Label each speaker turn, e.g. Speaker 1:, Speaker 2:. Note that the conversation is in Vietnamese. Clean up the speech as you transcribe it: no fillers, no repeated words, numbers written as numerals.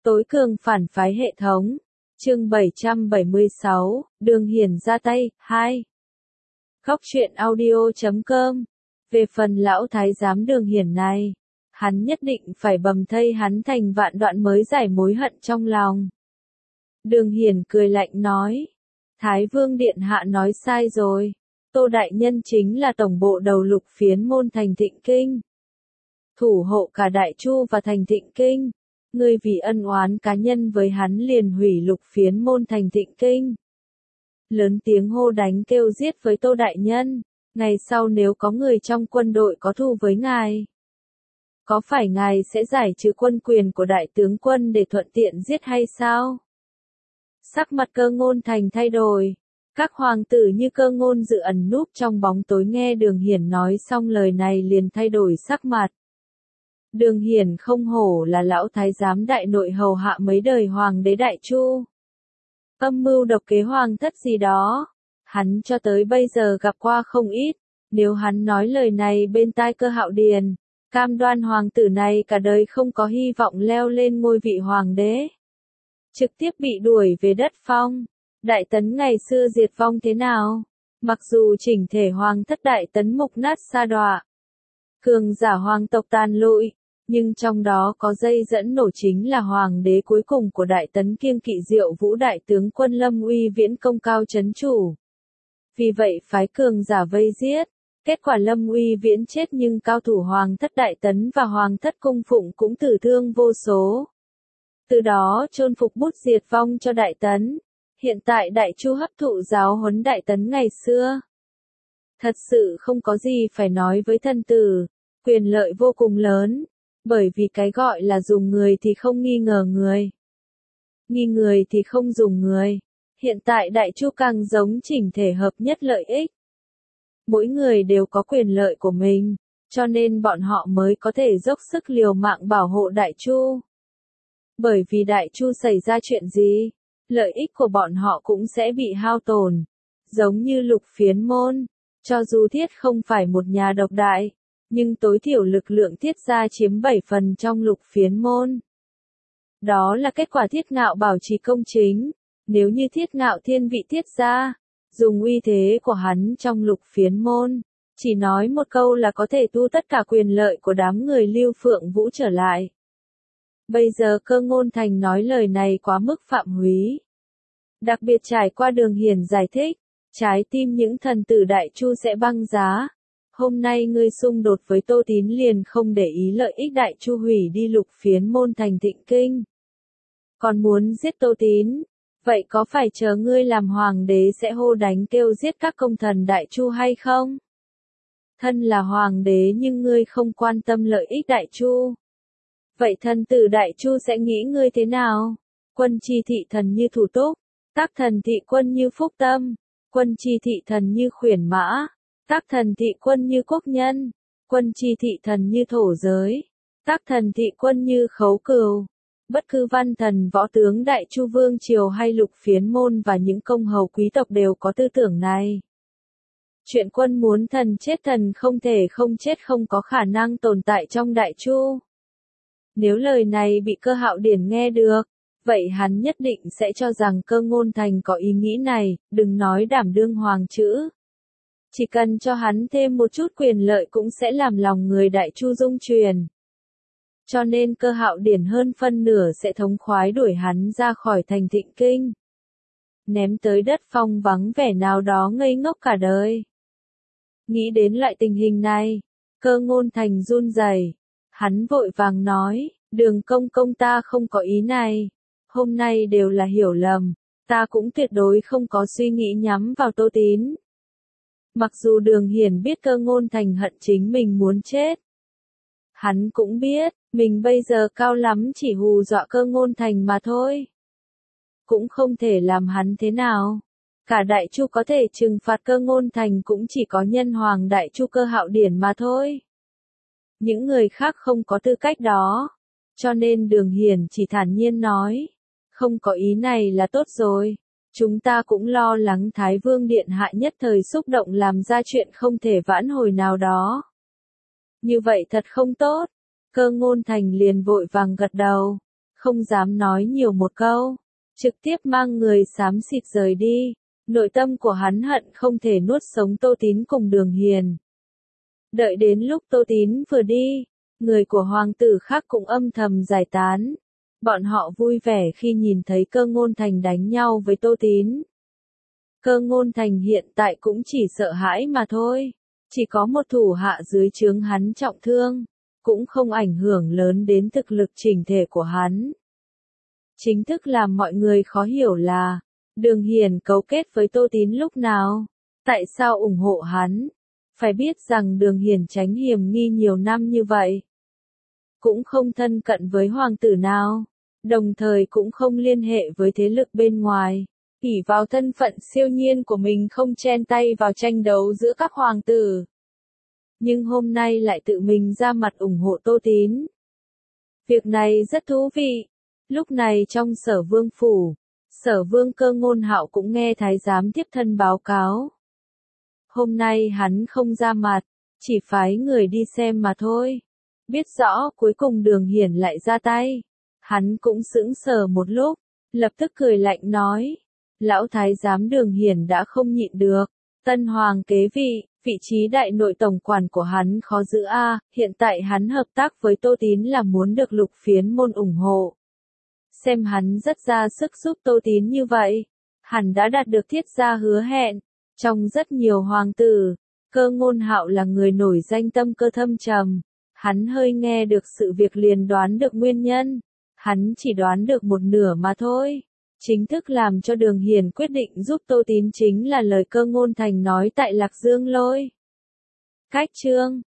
Speaker 1: Tối cường phản phái hệ thống. Chương 776, Đường Hiển ra tay, 2. Góc truyện audio.com. Về phần lão thái giám Đường Hiển này, hắn nhất định phải bầm thây hắn thành vạn đoạn mới giải mối hận trong lòng. Đường Hiển cười lạnh nói, Thái Vương Điện Hạ nói sai rồi, Tô Đại Nhân chính là tổng bộ đầu lục phiến môn thành Thịnh Kinh. Thủ hộ cả Đại Chu và thành Thịnh Kinh. Ngươi vì ân oán cá nhân với hắn liền hủy lục phiến môn thành Thịnh Kinh. Lớn tiếng hô đánh kêu giết với Tô Đại Nhân, ngày sau nếu có người trong quân đội có thù với ngài, có phải ngài sẽ giải trừ quân quyền của đại tướng quân để thuận tiện giết hay sao? Sắc mặt Cơ Ngôn Thành thay đổi, các hoàng tử như Cơ Ngôn Dự ẩn núp trong bóng tối nghe Đường Hiển nói xong lời này liền thay đổi sắc mặt. Đường Hiển không hổ là lão thái giám đại nội hầu hạ mấy đời hoàng đế Đại Chu. Âm mưu độc kế hoàng thất gì đó, hắn cho tới bây giờ gặp qua không ít, nếu hắn nói lời này bên tai Cơ Hạo Điền, cam đoan hoàng tử này cả đời không có hy vọng leo lên ngôi vị hoàng đế. Trực tiếp bị đuổi về đất phong, Đại Tấn ngày xưa diệt vong thế nào, mặc dù chỉnh thể hoàng thất Đại Tấn mục nát sa đọa, cường giả hoàng tộc tàn lụi, nhưng trong đó có dây dẫn nổ chính là hoàng đế cuối cùng của Đại Tấn kiêng kỵ Diệu Vũ đại tướng quân Lâm Uy Viễn công cao trấn chủ. Vì vậy phái cường giả vây giết, kết quả Lâm Uy Viễn chết nhưng cao thủ hoàng thất Đại Tấn và hoàng thất cung phụng cũng tử thương vô số. Từ đó chôn phục bút diệt vong cho Đại Tấn. Hiện tại Đại Chu hấp thụ giáo huấn Đại Tấn ngày xưa. Thật sự không có gì phải nói với thân tử, quyền lợi vô cùng lớn. Bởi vì cái gọi là dùng người thì không nghi ngờ người. Nghi người thì không dùng người. Hiện tại Đại Chu càng giống chỉnh thể hợp nhất lợi ích. Mỗi người đều có quyền lợi của mình, cho nên bọn họ mới có thể dốc sức liều mạng bảo hộ Đại Chu. Bởi vì Đại Chu xảy ra chuyện gì, lợi ích của bọn họ cũng sẽ bị hao tổn. Giống như lục phiến môn, cho dù Thiết không phải một nhà độc đại, nhưng tối thiểu lực lượng Thiết gia chiếm 7 phần trong lục phiến môn. Đó là kết quả Thiết Ngạo bảo trì công chính, nếu như Thiết Ngạo thiên vị Thiết gia, dùng uy thế của hắn trong lục phiến môn, chỉ nói một câu là có thể tu tất cả quyền lợi của đám người Lưu Phượng Vũ trở lại. Bây giờ Cơ Ngôn Thành nói lời này quá mức phạm húy. Đặc biệt trải qua Đường Hiển giải thích, trái tim những thần tử Đại Chu sẽ băng giá. Hôm nay ngươi xung đột với Tô Tín liền không để ý lợi ích Đại Chu hủy đi lục phiến môn thành Thịnh Kinh. Còn muốn giết Tô Tín, vậy có phải chờ ngươi làm hoàng đế sẽ hô đánh kêu giết các công thần Đại Chu hay không? Thân là hoàng đế nhưng ngươi không quan tâm lợi ích Đại Chu. Vậy thần tử Đại Chu sẽ nghĩ ngươi thế nào? Quân chi thị thần như Thủ Túc, tác thần thị quân như Phúc Tâm, quân chi thị thần như Khuyển Mã, tác thần thị quân như Quốc Nhân, quân chi thị thần như Thổ Giới, tác thần thị quân như Khấu Cừu. Bất cứ văn thần võ tướng Đại Chu Vương Triều hay lục phiến môn và những công hầu quý tộc đều có tư tưởng này. Chuyện quân muốn thần không thể không chết không có khả năng tồn tại trong Đại Chu. Nếu lời này bị Cơ Hạo Điển nghe được, vậy hắn nhất định sẽ cho rằng Cơ Ngôn Thành có ý nghĩ này, đừng nói đảm đương hoàng chữ. Chỉ cần cho hắn thêm một chút quyền lợi cũng sẽ làm lòng người Đại Chu rung chuyển. Cho nên Cơ Hạo Điển hơn phân nửa sẽ thống khoái đuổi hắn ra khỏi thành Thịnh Kinh. Ném tới đất phong vắng vẻ nào đó ngây ngốc cả đời. Nghĩ đến loại tình hình này, Cơ Ngôn Thành run rẩy. Hắn vội vàng nói, Đường công công ta không có ý này. Hôm nay đều là hiểu lầm, ta cũng tuyệt đối không có suy nghĩ nhắm vào Tô Tín. Mặc dù Đường Hiển biết Cơ Ngôn Thành hận chính mình muốn chết. Hắn cũng biết, mình bây giờ cao lắm chỉ hù dọa Cơ Ngôn Thành mà thôi. Cũng không thể làm hắn thế nào. Cả Đại Chu có thể trừng phạt Cơ Ngôn Thành cũng chỉ có nhân hoàng Đại Chu Cơ Hạo Điển mà thôi. Những người khác không có tư cách đó. Cho nên Đường Hiển chỉ thản nhiên nói. Không có ý này là tốt rồi. Chúng ta cũng lo lắng Thái Vương Điện Hạ nhất thời xúc động làm ra chuyện không thể vãn hồi nào đó. Như vậy thật không tốt. Cơ Ngôn Thành liền vội vàng gật đầu. không dám nói nhiều một câu, trực tiếp mang người xám xịt rời đi. Nội tâm của hắn hận không thể nuốt sống Tô Tín cùng Đường Hiền. Đợi đến lúc Tô Tín vừa đi, người của hoàng tử khác cũng âm thầm giải tán. Bọn họ vui vẻ khi nhìn thấy Cơ Ngôn Thành đánh nhau với Tô Tín. Cơ Ngôn Thành hiện tại cũng chỉ sợ hãi mà thôi. Chỉ có một thủ hạ dưới trướng hắn trọng thương, cũng không ảnh hưởng lớn đến thực lực chỉnh thể của hắn. Chính thức làm mọi người khó hiểu là, Đường Hiền cấu kết với Tô Tín lúc nào? Tại sao ủng hộ hắn? Phải biết rằng Đường Hiền tránh hiểm nghi nhiều năm như vậy. Cũng không thân cận với hoàng tử nào, đồng thời cũng không liên hệ với thế lực bên ngoài. ỷ vào thân phận siêu nhiên của mình không chen tay vào tranh đấu giữa các hoàng tử. Nhưng hôm nay lại tự mình ra mặt ủng hộ Tô Tín. Việc này rất thú vị. Lúc này trong Sở Vương phủ, Sở Vương Cơ Ngôn Hạo cũng nghe thái giám tiếp thân báo cáo. Hôm nay hắn không ra mặt, chỉ phái người đi xem mà thôi. Biết rõ cuối cùng Đường Hiển lại ra tay. Hắn cũng sững sờ một lúc, lập tức cười lạnh nói. Lão thái giám Đường Hiển đã không nhịn được. Tân hoàng kế vị, vị trí đại nội tổng quản của hắn khó giữ a. Hiện tại hắn hợp tác với Tô Tín là muốn được Lục Phiến môn ủng hộ. Xem hắn rất ra sức giúp Tô Tín như vậy, hẳn đã đạt được thiết gia hứa hẹn. Trong rất nhiều hoàng tử, Cơ Ngôn Hạo là người nổi danh tâm cơ thâm trầm. Hắn hơi nghe được sự việc liền đoán được nguyên nhân. Hắn chỉ đoán được một nửa mà thôi. Chính thức làm cho Đường Hiền quyết định giúp Tô Tín chính là lời Cơ Ngôn Thành nói tại Lạc Dương Lôi. Cách chương